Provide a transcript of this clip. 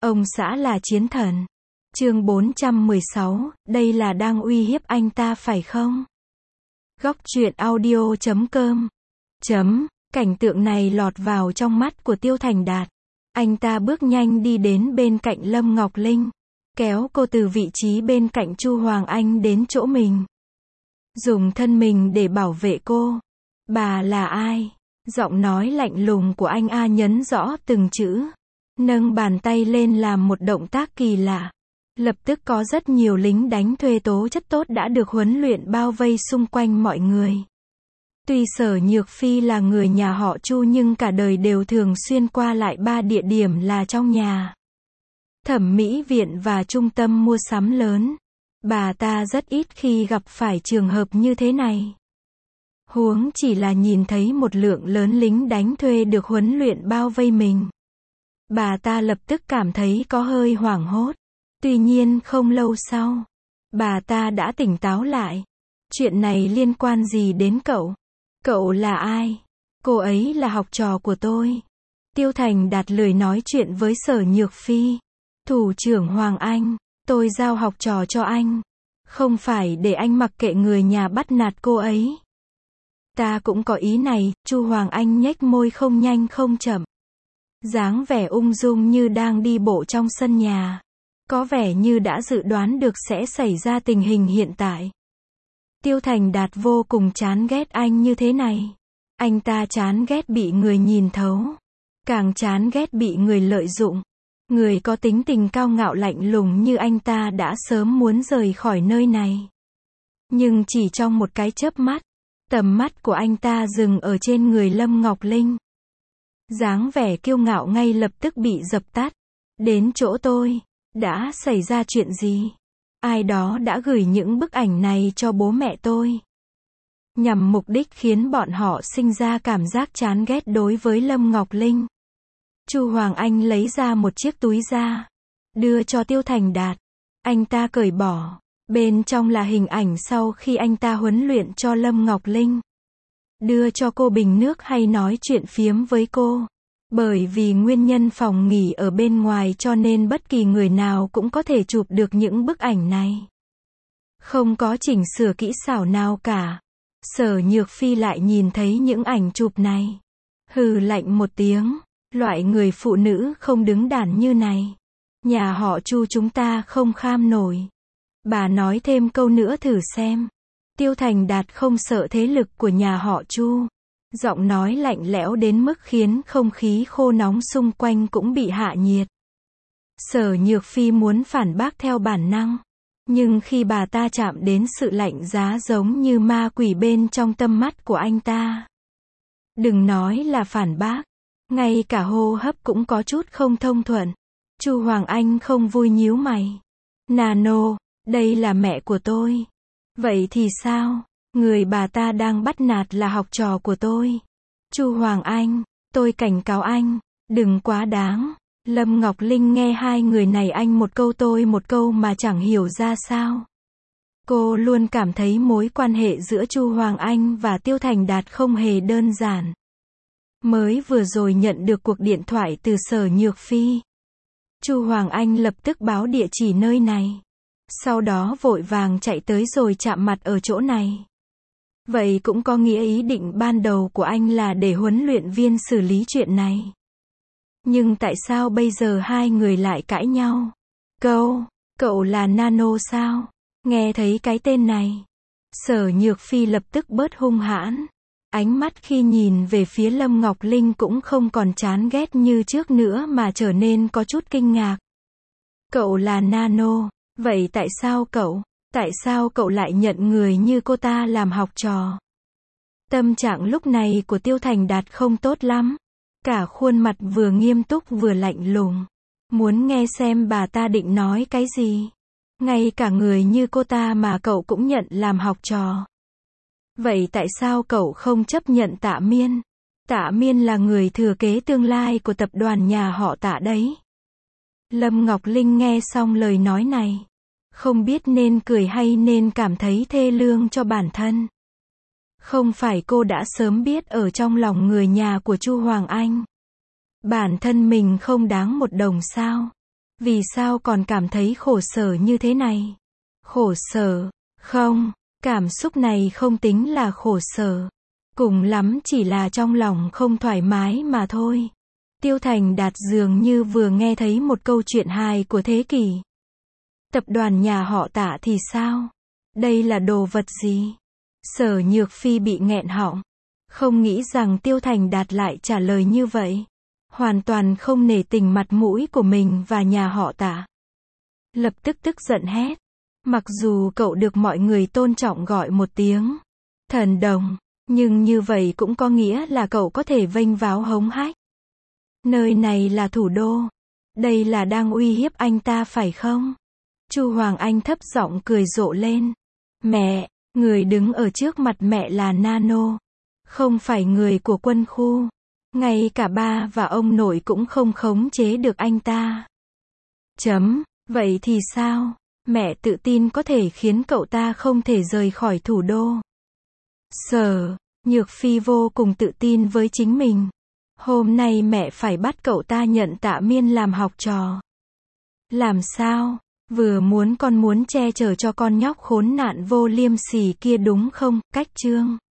Ông xã là chiến thần. Chương 416, đây là đang uy hiếp anh ta phải không? Góc truyện audio.com. Cảnh tượng này lọt vào trong mắt của Tiêu Thành Đạt. Anh ta bước nhanh đi đến bên cạnh Lâm Ngọc Linh, kéo cô từ vị trí bên cạnh Chu Hoàng Anh đến chỗ mình. Dùng thân mình để bảo vệ cô. Bà là ai? Giọng nói lạnh lùng của anh A nhấn rõ từng chữ. Nâng bàn tay lên làm một động tác kỳ lạ. Lập tức có rất nhiều lính đánh thuê tố chất tốt đã được huấn luyện bao vây xung quanh mọi người. Tuy Sở Nhược Phi là người nhà họ Chu nhưng cả đời đều thường xuyên qua lại 3 địa điểm là trong nhà, thẩm mỹ viện và trung tâm mua sắm lớn. Bà ta rất ít khi gặp phải trường hợp như thế này. Huống chỉ là nhìn thấy một lượng lớn lính đánh thuê được huấn luyện bao vây mình. Bà ta lập tức cảm thấy có hơi hoảng hốt. Tuy nhiên không lâu sau, bà ta đã tỉnh táo lại. Chuyện này liên quan gì đến cậu? Cậu là ai? Cô ấy là học trò của tôi. Tiêu Thành Đạt lười nói chuyện với Sở Nhược Phi. Thủ trưởng Hoàng Anh, tôi giao học trò cho anh. Không phải để anh mặc kệ người nhà bắt nạt cô ấy. Ta cũng có ý này, Chu Hoàng Anh nhếch môi không nhanh không chậm. Dáng vẻ ung dung như đang đi bộ trong sân nhà. Có vẻ như đã dự đoán được sẽ xảy ra tình hình hiện tại. Tiêu Thành Đạt vô cùng chán ghét anh như thế này. Anh ta chán ghét bị người nhìn thấu. Càng chán ghét bị người lợi dụng. Người có tính tình cao ngạo lạnh lùng như anh ta đã sớm muốn rời khỏi nơi này. Nhưng chỉ trong một cái chớp mắt, tầm mắt của anh ta dừng ở trên người Lâm Ngọc Linh. Dáng vẻ kiêu ngạo ngay lập tức bị dập tắt. Đến chỗ tôi. Đã xảy ra chuyện gì? Ai đó đã gửi những bức ảnh này cho bố mẹ tôi. Nhằm mục đích khiến bọn họ sinh ra cảm giác chán ghét đối với Lâm Ngọc Linh. Chu Hoàng Anh lấy ra một chiếc túi da, đưa cho Tiêu Thành Đạt. Anh ta cởi bỏ. Bên trong là hình ảnh sau khi anh ta huấn luyện cho Lâm Ngọc Linh. Đưa cho cô bình nước hay nói chuyện phiếm với cô. Bởi vì nguyên nhân phòng nghỉ ở bên ngoài cho nên bất kỳ người nào cũng có thể chụp được những bức ảnh này. Không có chỉnh sửa kỹ xảo nào cả. Sở Nhược Phi lại nhìn thấy những ảnh chụp này. Hừ lạnh một tiếng. Loại người phụ nữ không đứng đắn như này. Nhà họ Chu chúng ta không kham nổi. Bà nói thêm câu nữa thử xem. Tiêu Thành Đạt không sợ thế lực của nhà họ Chu. Giọng nói lạnh lẽo đến mức khiến không khí khô nóng xung quanh cũng bị hạ nhiệt. Sở Nhược Phi muốn phản bác theo bản năng. Nhưng khi bà ta chạm đến sự lạnh giá giống như ma quỷ bên trong tâm mắt của anh ta. Đừng nói là phản bác. Ngay cả hô hấp cũng có chút không thông thuận. Chu Hoàng Anh không vui nhíu mày. Nano, đây là mẹ của tôi. Vậy thì sao? Người bà ta đang bắt nạt là học trò của tôi. Chu Hoàng Anh, tôi cảnh cáo anh, đừng quá đáng. Lâm Ngọc Linh nghe hai người này anh một câu tôi một câu mà chẳng hiểu ra sao. Cô luôn cảm thấy mối quan hệ giữa Chu Hoàng Anh và Tiêu Thành Đạt không hề đơn giản. Mới vừa rồi nhận được cuộc điện thoại từ Sở Nhược Phi. Chu Hoàng Anh lập tức báo địa chỉ nơi này. Sau đó vội vàng chạy tới rồi chạm mặt ở chỗ này. Vậy cũng có nghĩa ý định ban đầu của anh là để huấn luyện viên xử lý chuyện này. Nhưng tại sao bây giờ hai người lại cãi nhau? Cậu là Nano sao? Nghe thấy cái tên này. Sở Nhược Phi lập tức bớt hung hãn. Ánh mắt khi nhìn về phía Lâm Ngọc Linh cũng không còn chán ghét như trước nữa mà trở nên có chút kinh ngạc. Cậu là Nano, vậy tại sao cậu lại nhận người như cô ta làm học trò? Tâm trạng lúc này của Tiêu Thành Đạt không tốt lắm. Cả khuôn mặt vừa nghiêm túc vừa lạnh lùng. Muốn nghe xem bà ta định nói cái gì. Ngay cả người như cô ta mà cậu cũng nhận làm học trò. Vậy tại sao cậu không chấp nhận Tạ Miên? Tạ Miên là người thừa kế tương lai của tập đoàn nhà họ Tạ đấy. Lâm Ngọc Linh nghe xong lời nói này. Không biết nên cười hay nên cảm thấy thê lương cho bản thân. Không phải cô đã sớm biết ở trong lòng người nhà của Chu Hoàng Anh. Bản thân mình không đáng một đồng sao. Vì sao còn cảm thấy khổ sở như thế này? Khổ sở? Không, cảm xúc này không tính là khổ sở. Cùng lắm chỉ là trong lòng không thoải mái mà thôi. Tiêu Thành Đạt dường như vừa nghe thấy một câu chuyện hài của thế kỷ. Tập đoàn nhà họ Tạ thì sao? Đây là đồ vật gì? Sở Nhược Phi bị nghẹn họng. Không nghĩ rằng Tiêu Thành Đạt lại trả lời như vậy. Hoàn toàn không nể tình mặt mũi của mình và nhà họ Tạ. Lập tức tức giận hét. Mặc dù cậu được mọi người tôn trọng gọi một tiếng thần đồng, nhưng như vậy cũng có nghĩa là cậu có thể vênh váo hống hách. Nơi này là thủ đô. Đây là đang uy hiếp anh ta phải không? Chu Hoàng Anh thấp giọng cười rộ lên. Mẹ, người đứng ở trước mặt mẹ là Nano. Không phải người của quân khu. Ngay cả ba và ông nội cũng không khống chế được anh ta. Vậy thì sao? Mẹ tự tin có thể khiến cậu ta không thể rời khỏi thủ đô. Sở Nhược Phi vô cùng tự tin với chính mình. Hôm nay mẹ phải bắt cậu ta nhận Tạ Miên làm học trò. Làm sao? Vừa muốn che chở cho con nhóc khốn nạn vô liêm sỉ kia đúng không? Cách chương